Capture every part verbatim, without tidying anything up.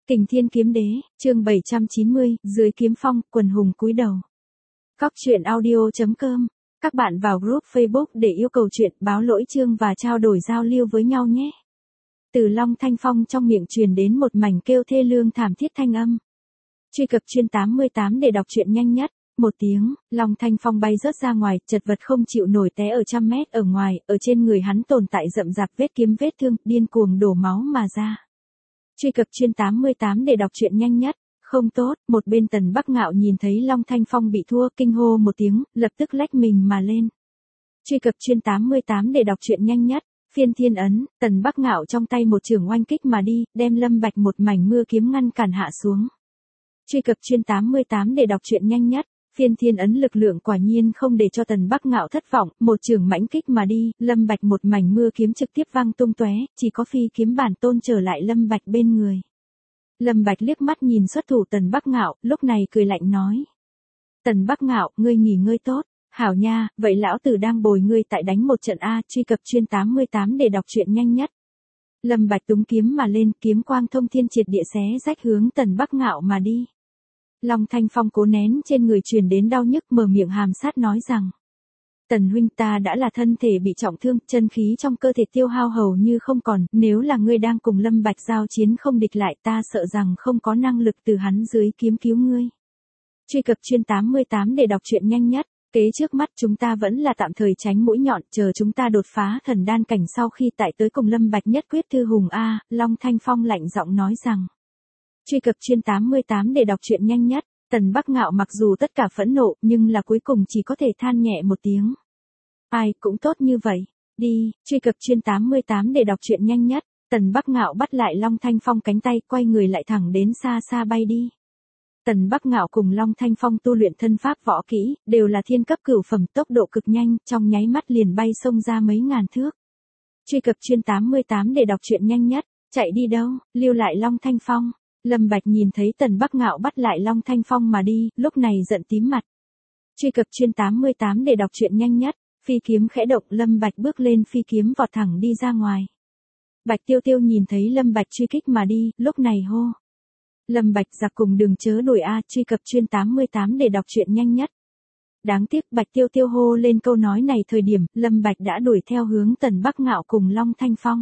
Kình Thiên Kiếm Đế, chương bảy trăm chín mươi, dưới kiếm phong, quần hùng cúi đầu. Cóc truyện audio chấm com. Các bạn vào group Facebook để yêu cầu chuyện, báo lỗi chương và trao đổi giao lưu với nhau nhé. Từ Long Thanh Phong trong miệng truyền đến một mảnh kêu thê lương thảm thiết thanh âm. Truy cập chuyên tám mươi tám để đọc truyện nhanh nhất. Một tiếng, Long Thanh Phong bay rớt ra ngoài, chật vật không chịu nổi té ở trăm mét ở ngoài, ở trên người hắn tồn tại rậm rạp vết kiếm vết thương, điên cuồng đổ máu mà ra. Truy cập chuyên tám mươi tám để đọc truyện nhanh nhất. Không tốt, một bên Tần Bắc Ngạo nhìn thấy Long Thanh Phong bị thua, kinh hô một tiếng, lập tức lách mình mà lên. Truy cập chuyên tám mươi tám để đọc truyện nhanh nhất. Phiên Thiên Ấn, Tần Bắc Ngạo trong tay một chưởng oanh kích mà đi, đem Lâm Bạch một mảnh mưa kiếm ngăn cản hạ xuống. Truy cập chuyên tám mươi tám để đọc truyện nhanh nhất. Phiên Thiên Ấn lực lượng quả nhiên không để cho Tần Bắc Ngạo thất vọng, một chưởng mãnh kích mà đi, Lâm Bạch một mảnh mưa kiếm trực tiếp vang tung tóe, chỉ có phi kiếm bản tôn trở lại Lâm Bạch bên người. Lâm Bạch liếc mắt nhìn xuất thủ Tần Bắc Ngạo, lúc này cười lạnh nói: "Tần Bắc Ngạo, ngươi nghỉ ngơi tốt, hảo nha, vậy lão tử đang bồi ngươi tại đánh một trận a." Truy cập chuyên tám mươi tám để đọc truyện nhanh nhất. Lâm Bạch túng kiếm mà lên, kiếm quang thông thiên triệt địa xé rách hướng Tần Bắc Ngạo mà đi. Long Thanh Phong cố nén trên người truyền đến đau nhức, mở miệng hàm sát nói rằng: "Tần huynh, ta đã là thân thể bị trọng thương, chân khí trong cơ thể tiêu hao hầu như không còn, nếu là ngươi đang cùng Lâm Bạch giao chiến không địch lại, ta sợ rằng không có năng lực từ hắn dưới kiếm cứu ngươi." Truy cập chuyên tám mươi tám để đọc truyện nhanh nhất. Kế trước mắt chúng ta vẫn là tạm thời tránh mũi nhọn, chờ chúng ta đột phá thần đan cảnh sau khi tại tới cùng Lâm Bạch nhất quyết thư hùng a. Long Thanh Phong lạnh giọng nói rằng. Truy cập chuyên tám mươi tám để đọc truyện nhanh nhất. Tần Bắc Ngạo mặc dù tất cả phẫn nộ, nhưng là cuối cùng chỉ có thể than nhẹ một tiếng. Ai, cũng tốt như vậy. Đi, truy cập chuyên tám mươi tám để đọc truyện nhanh nhất. Tần Bắc Ngạo bắt lại Long Thanh Phong cánh tay, quay người lại thẳng đến xa xa bay đi. Tần Bắc Ngạo cùng Long Thanh Phong tu luyện thân pháp võ kỹ, đều là thiên cấp cửu phẩm, tốc độ cực nhanh, trong nháy mắt liền bay xông ra mấy ngàn thước. Truy cập chuyên tám mươi tám để đọc truyện nhanh nhất. Chạy đi đâu, lưu lại Long Thanh Phong. Lâm Bạch nhìn thấy Tần Bắc Ngạo bắt lại Long Thanh Phong mà đi, lúc này giận tím mặt. Truy cập chuyên tám mươi tám để đọc truyện nhanh nhất. Phi kiếm khẽ động, Lâm Bạch bước lên phi kiếm vọt thẳng đi ra ngoài. Bạch Tiêu Tiêu nhìn thấy Lâm Bạch truy kích mà đi, lúc này hô: "Lâm Bạch giặc cùng đừng chớ đuổi a." Truy cập chuyên tám mươi tám để đọc truyện nhanh nhất. Đáng tiếc Bạch Tiêu Tiêu hô lên câu nói này thời điểm, Lâm Bạch đã đuổi theo hướng Tần Bắc Ngạo cùng Long Thanh Phong.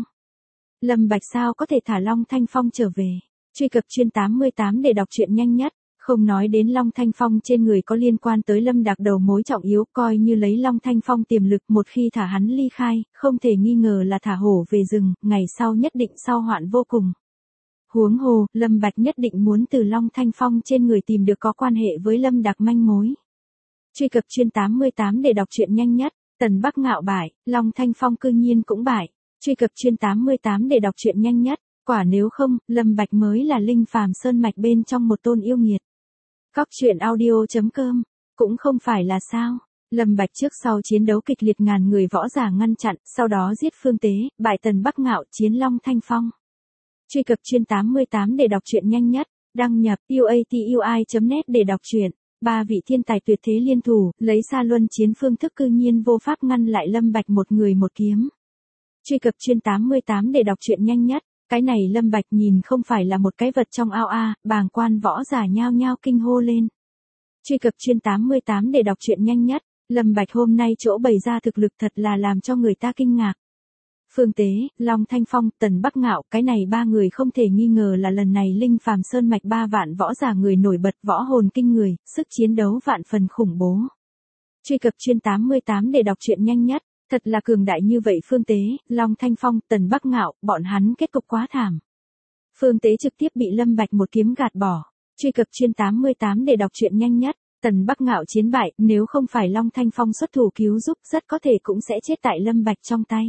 Lâm Bạch sao có thể thả Long Thanh Phong trở về? Truy cập chuyên tám mươi tám để đọc truyện nhanh nhất. Không nói đến Long Thanh Phong trên người có liên quan tới Lâm Đạc đầu mối trọng yếu, coi như lấy Long Thanh Phong tiềm lực, một khi thả hắn ly khai, không thể nghi ngờ là thả hổ về rừng, ngày sau nhất định sau hoạn vô cùng. Huống hồ, Lâm Bạch nhất định muốn từ Long Thanh Phong trên người tìm được có quan hệ với Lâm Đạc manh mối. Truy cập chuyên tám mươi tám để đọc truyện nhanh nhất. Tần Bắc Ngạo bại, Long Thanh Phong cư nhiên cũng bại. Truy cập chuyên tám mươi tám để đọc truyện nhanh nhất. Quả nếu không, Lâm Bạch mới là linh phàm sơn mạch bên trong một tôn yêu nghiệt. Cóc truyện audio chấm com. Cũng không phải là sao. Lâm Bạch trước sau chiến đấu kịch liệt, ngàn người võ giả ngăn chặn, sau đó giết Phương Tế, bại Tần Bắc Ngạo, chiến Long Thanh Phong. Truy cập chuyên tám mươi tám để đọc truyện nhanh nhất. Đăng nhập u a t u i chấm net để đọc truyện. Ba vị thiên tài tuyệt thế liên thủ, lấy xa luân chiến phương thức cư nhiên vô pháp ngăn lại Lâm Bạch một người một kiếm. Truy cập chuyên tám mươi tám để đọc truyện nhanh nhất. Cái này Lâm Bạch nhìn không phải là một cái vật trong ao a, bàng quan võ giả nhao nhao kinh hô lên. Truy cập chuyên tám mươi tám để đọc truyện nhanh nhất. Lâm Bạch hôm nay chỗ bày ra thực lực thật là làm cho người ta kinh ngạc. Phương Tế, Long Thanh Phong, Tần Bắc Ngạo, cái này ba người không thể nghi ngờ là lần này linh phàm sơn mạch ba vạn võ giả người nổi bật, võ hồn kinh người, sức chiến đấu vạn phần khủng bố. Truy cập chuyên tám mươi tám để đọc truyện nhanh nhất. Thật là cường đại như vậy. Phương Tế, Long Thanh Phong, Tần Bắc Ngạo, bọn hắn kết cục quá thảm. Phương Tế trực tiếp bị Lâm Bạch một kiếm gạt bỏ. Truy cập chuyên tám mươi tám để đọc truyện nhanh nhất. Tần Bắc Ngạo chiến bại, nếu không phải Long Thanh Phong xuất thủ cứu giúp, rất có thể cũng sẽ chết tại Lâm Bạch trong tay.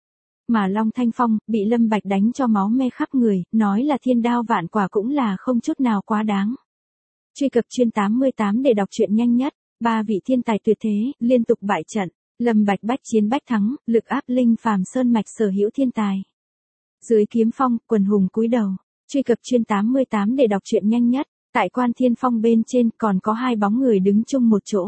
Mà Long Thanh Phong, bị Lâm Bạch đánh cho máu me khắp người, nói là thiên đao vạn quả cũng là không chút nào quá đáng. Truy cập chuyên tám mươi tám để đọc truyện nhanh nhất. Ba vị thiên tài tuyệt thế, liên tục bại trận. Lâm Bạch bách chiến bách thắng, lực áp linh phàm sơn mạch sở hữu thiên tài. Dưới kiếm phong, quần hùng cúi đầu. Truy cập chuyên tám mươi tám để đọc truyện nhanh nhất. Tại Quan Thiên Phong bên trên còn có hai bóng người đứng chung một chỗ.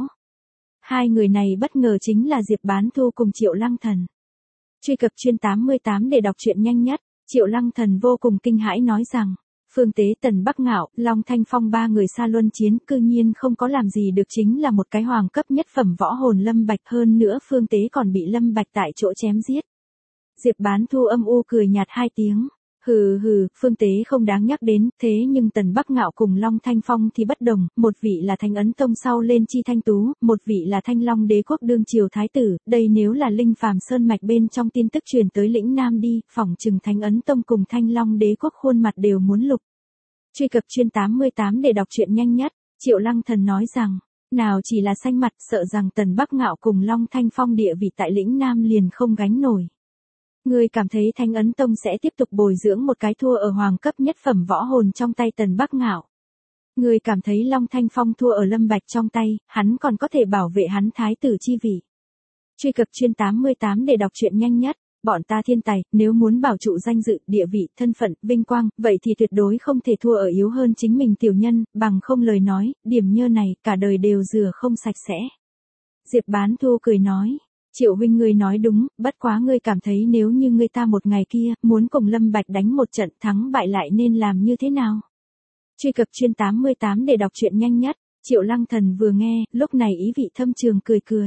Hai người này bất ngờ chính là Diệp Bán Thu cùng Triệu Lăng Thần. Truy cập chuyên tám mươi tám để đọc truyện nhanh nhất. Triệu Lăng Thần vô cùng kinh hãi nói rằng: Phương Tế, Tần Bắc Ngạo, Long Thanh Phong ba người xa luân chiến, cư nhiên không có làm gì được chính là một cái hoàng cấp nhất phẩm võ hồn Lâm Bạch, hơn nữa Phương Tế còn bị Lâm Bạch tại chỗ chém giết. Diệp Bán Thu âm u cười nhạt hai tiếng. Hừ hừ, Phương Tế không đáng nhắc đến, thế nhưng Tần Bắc Ngạo cùng Long Thanh Phong thì bất đồng, một vị là Thanh Ấn Tông sau lên chi thanh tú, một vị là Thanh Long Đế quốc đương triều thái tử, đây nếu là Linh Phàm Sơn mạch bên trong tin tức truyền tới lĩnh Nam đi, phỏng chừng Thanh Ấn Tông cùng Thanh Long Đế quốc khuôn mặt đều muốn lục. Truy cập chuyên tám mươi tám để đọc truyện nhanh nhất, Triệu Lăng Thần nói rằng, nào chỉ là xanh mặt, sợ rằng Tần Bắc Ngạo cùng Long Thanh Phong địa vị tại lĩnh Nam liền không gánh nổi. Ngươi cảm thấy Thanh Ấn Tông sẽ tiếp tục bồi dưỡng một cái thua ở hoàng cấp nhất phẩm võ hồn trong tay Tần Bắc Ngạo. Ngươi cảm thấy Long Thanh Phong thua ở Lâm Bạch trong tay, hắn còn có thể bảo vệ hắn thái tử chi vị. Truy cập chuyên tám mươi tám để đọc truyện nhanh nhất, bọn ta thiên tài, nếu muốn bảo trụ danh dự, địa vị, thân phận, vinh quang, vậy thì tuyệt đối không thể thua ở yếu hơn chính mình tiểu nhân, bằng không lời nói, điểm nhơ này, cả đời đều rửa không sạch sẽ. Diệp Bán Thu cười nói. Triệu huynh ngươi nói đúng, bất quá ngươi cảm thấy nếu như ngươi ta một ngày kia, muốn cùng Lâm Bạch đánh một trận thắng bại lại nên làm như thế nào? Truy cập chuyên tám mươi tám để đọc truyện nhanh nhất, Triệu Lăng Thần vừa nghe, lúc này ý vị thâm trường cười cười.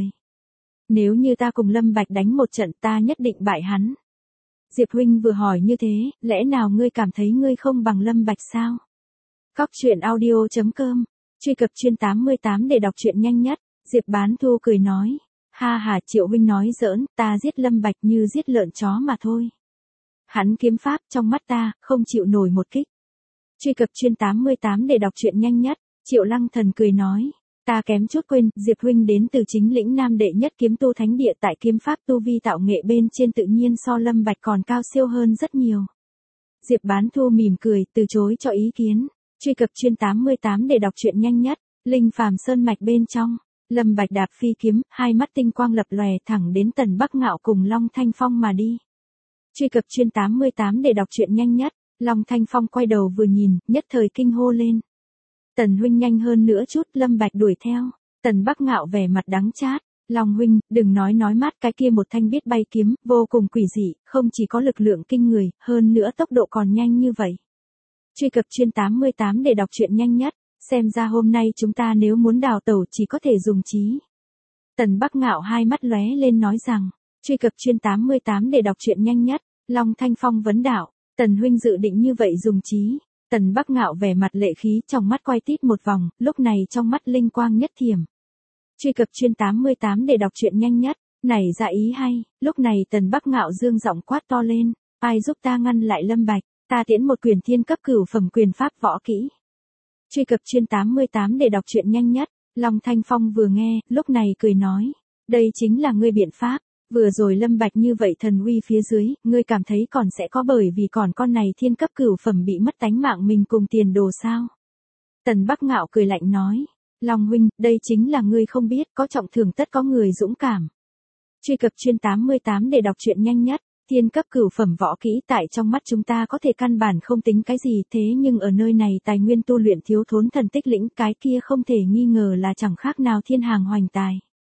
Nếu như ta cùng Lâm Bạch đánh một trận ta nhất định bại hắn. Diệp huynh vừa hỏi như thế, lẽ nào ngươi cảm thấy ngươi không bằng Lâm Bạch sao? Cóc truyện audio chấm com, truy cập chuyên tám mươi tám để đọc truyện nhanh nhất, Diệp Bán Thu cười nói. Ha ha, Triệu huynh nói giỡn, ta giết Lâm Bạch như giết lợn chó mà thôi. Hắn kiếm pháp trong mắt ta, không chịu nổi một kích. Truy cập chuyên tám mươi tám để đọc truyện nhanh nhất, Triệu Lăng Thần cười nói. Ta kém chút quên, Diệp huynh đến từ chính lĩnh Nam đệ nhất kiếm tu thánh địa tại kiếm pháp tu vi tạo nghệ bên trên tự nhiên so Lâm Bạch còn cao siêu hơn rất nhiều. Diệp Bán Thu mỉm cười, từ chối cho ý kiến. Truy cập chuyên tám mươi tám để đọc truyện nhanh nhất, Linh Phàm Sơn mạch bên trong. Lâm Bạch đạp phi kiếm, hai mắt tinh quang lập lòe thẳng đến Tần Bắc Ngạo cùng Long Thanh Phong mà đi. Truy cập chuyên tám mươi tám để đọc truyện nhanh nhất, Long Thanh Phong quay đầu vừa nhìn, nhất thời kinh hô lên. Tần huynh nhanh hơn nữa chút, Lâm Bạch đuổi theo. Tần Bắc Ngạo vẻ mặt đắng chát. Long huynh, đừng nói nói mát, cái kia một thanh biết bay kiếm, vô cùng quỷ dị, không chỉ có lực lượng kinh người, hơn nữa tốc độ còn nhanh như vậy. Truy cập chuyên tám mươi tám để đọc truyện nhanh nhất. Xem ra hôm nay chúng ta nếu muốn đào tẩu chỉ có thể dùng trí. Tần Bắc Ngạo hai mắt lóe lên nói rằng, truy cập chuyên tám mươi tám để đọc truyện nhanh nhất, Long Thanh Phong vấn đạo, Tần huynh dự định như vậy dùng trí. Tần Bắc Ngạo vẻ mặt lệ khí trong mắt quay tít một vòng, lúc này trong mắt linh quang nhất thiểm. Truy cập chuyên tám mươi tám để đọc truyện nhanh nhất, này ra ý hay, lúc này Tần Bắc Ngạo dương giọng quát to lên, ai giúp ta ngăn lại Lâm Bạch, ta tiễn một quyền thiên cấp cửu phẩm quyền pháp võ kỹ. Truy cập chuyên tám mươi tám để đọc truyện nhanh nhất, Long Thanh Phong vừa nghe, lúc này cười nói, đây chính là ngươi biện pháp, vừa rồi Lâm Bạch như vậy thần uy phía dưới, ngươi cảm thấy còn sẽ có bởi vì còn con này thiên cấp cửu phẩm bị mất tánh mạng mình cùng tiền đồ sao? Tần Bắc Ngạo cười lạnh nói, Long huynh, đây chính là ngươi không biết, có trọng thưởng tất có người dũng cảm. Truy cập chuyên tám mươi tám để đọc truyện nhanh nhất. Thiên cấp cửu phẩm võ kỹ tại trong mắt chúng ta có thể căn bản không tính cái gì, thế nhưng ở nơi này tài nguyên tu luyện thiếu thốn thần tích lĩnh, cái kia không thể nghi ngờ là chẳng khác nào thiên hàng hoành tài.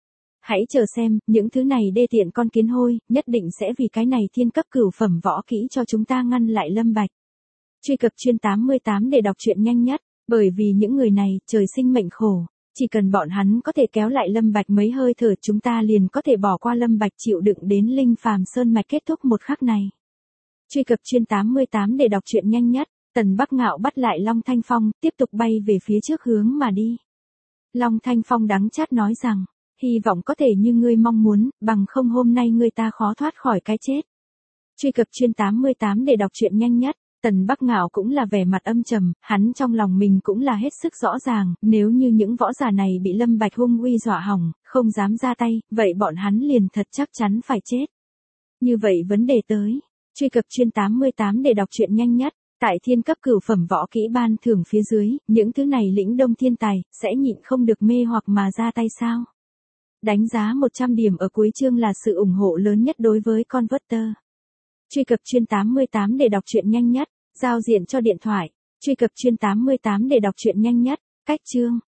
Hãy chờ xem, những thứ này đê tiện con kiến hôi, nhất định sẽ vì cái này thiên cấp cửu phẩm võ kỹ cho chúng ta ngăn lại Lâm Bạch. Truy cập chuyên tám mươi tám để đọc truyện nhanh nhất, bởi vì những người này, trời sinh mệnh khổ. Chỉ cần bọn hắn có thể kéo lại Lâm Bạch mấy hơi thở chúng ta liền có thể bỏ qua Lâm Bạch chịu đựng đến Linh Phàm Sơn mạch kết thúc một khắc này. Truy cập chuyên tám mươi tám để đọc truyện nhanh nhất, Tần Bắc Ngạo bắt lại Long Thanh Phong, tiếp tục bay về phía trước hướng mà đi. Long Thanh Phong đắng chát nói rằng, hy vọng có thể như ngươi mong muốn, bằng không hôm nay ngươi ta khó thoát khỏi cái chết. Truy cập chuyên tám mươi tám để đọc truyện nhanh nhất. Tần Bắc Ngạo cũng là vẻ mặt âm trầm, hắn trong lòng mình cũng là hết sức rõ ràng, nếu như những võ giả này bị Lâm Bạch hung uy dọa hỏng, không dám ra tay, vậy bọn hắn liền thật chắc chắn phải chết. Như vậy vấn đề tới, truy cập chuyên tám mươi tám để đọc truyện nhanh nhất, tại thiên cấp cửu phẩm võ kỹ ban thưởng phía dưới, những thứ này lĩnh đông thiên tài, sẽ nhịn không được mê hoặc mà ra tay sao? Đánh giá một trăm điểm ở cuối chương là sự ủng hộ lớn nhất đối với Converter. Truy cập chuyên tám mươi tám để đọc truyện nhanh nhất, giao diện cho điện thoại. Truy cập chuyên tám mươi tám để đọc truyện nhanh nhất, cách chương.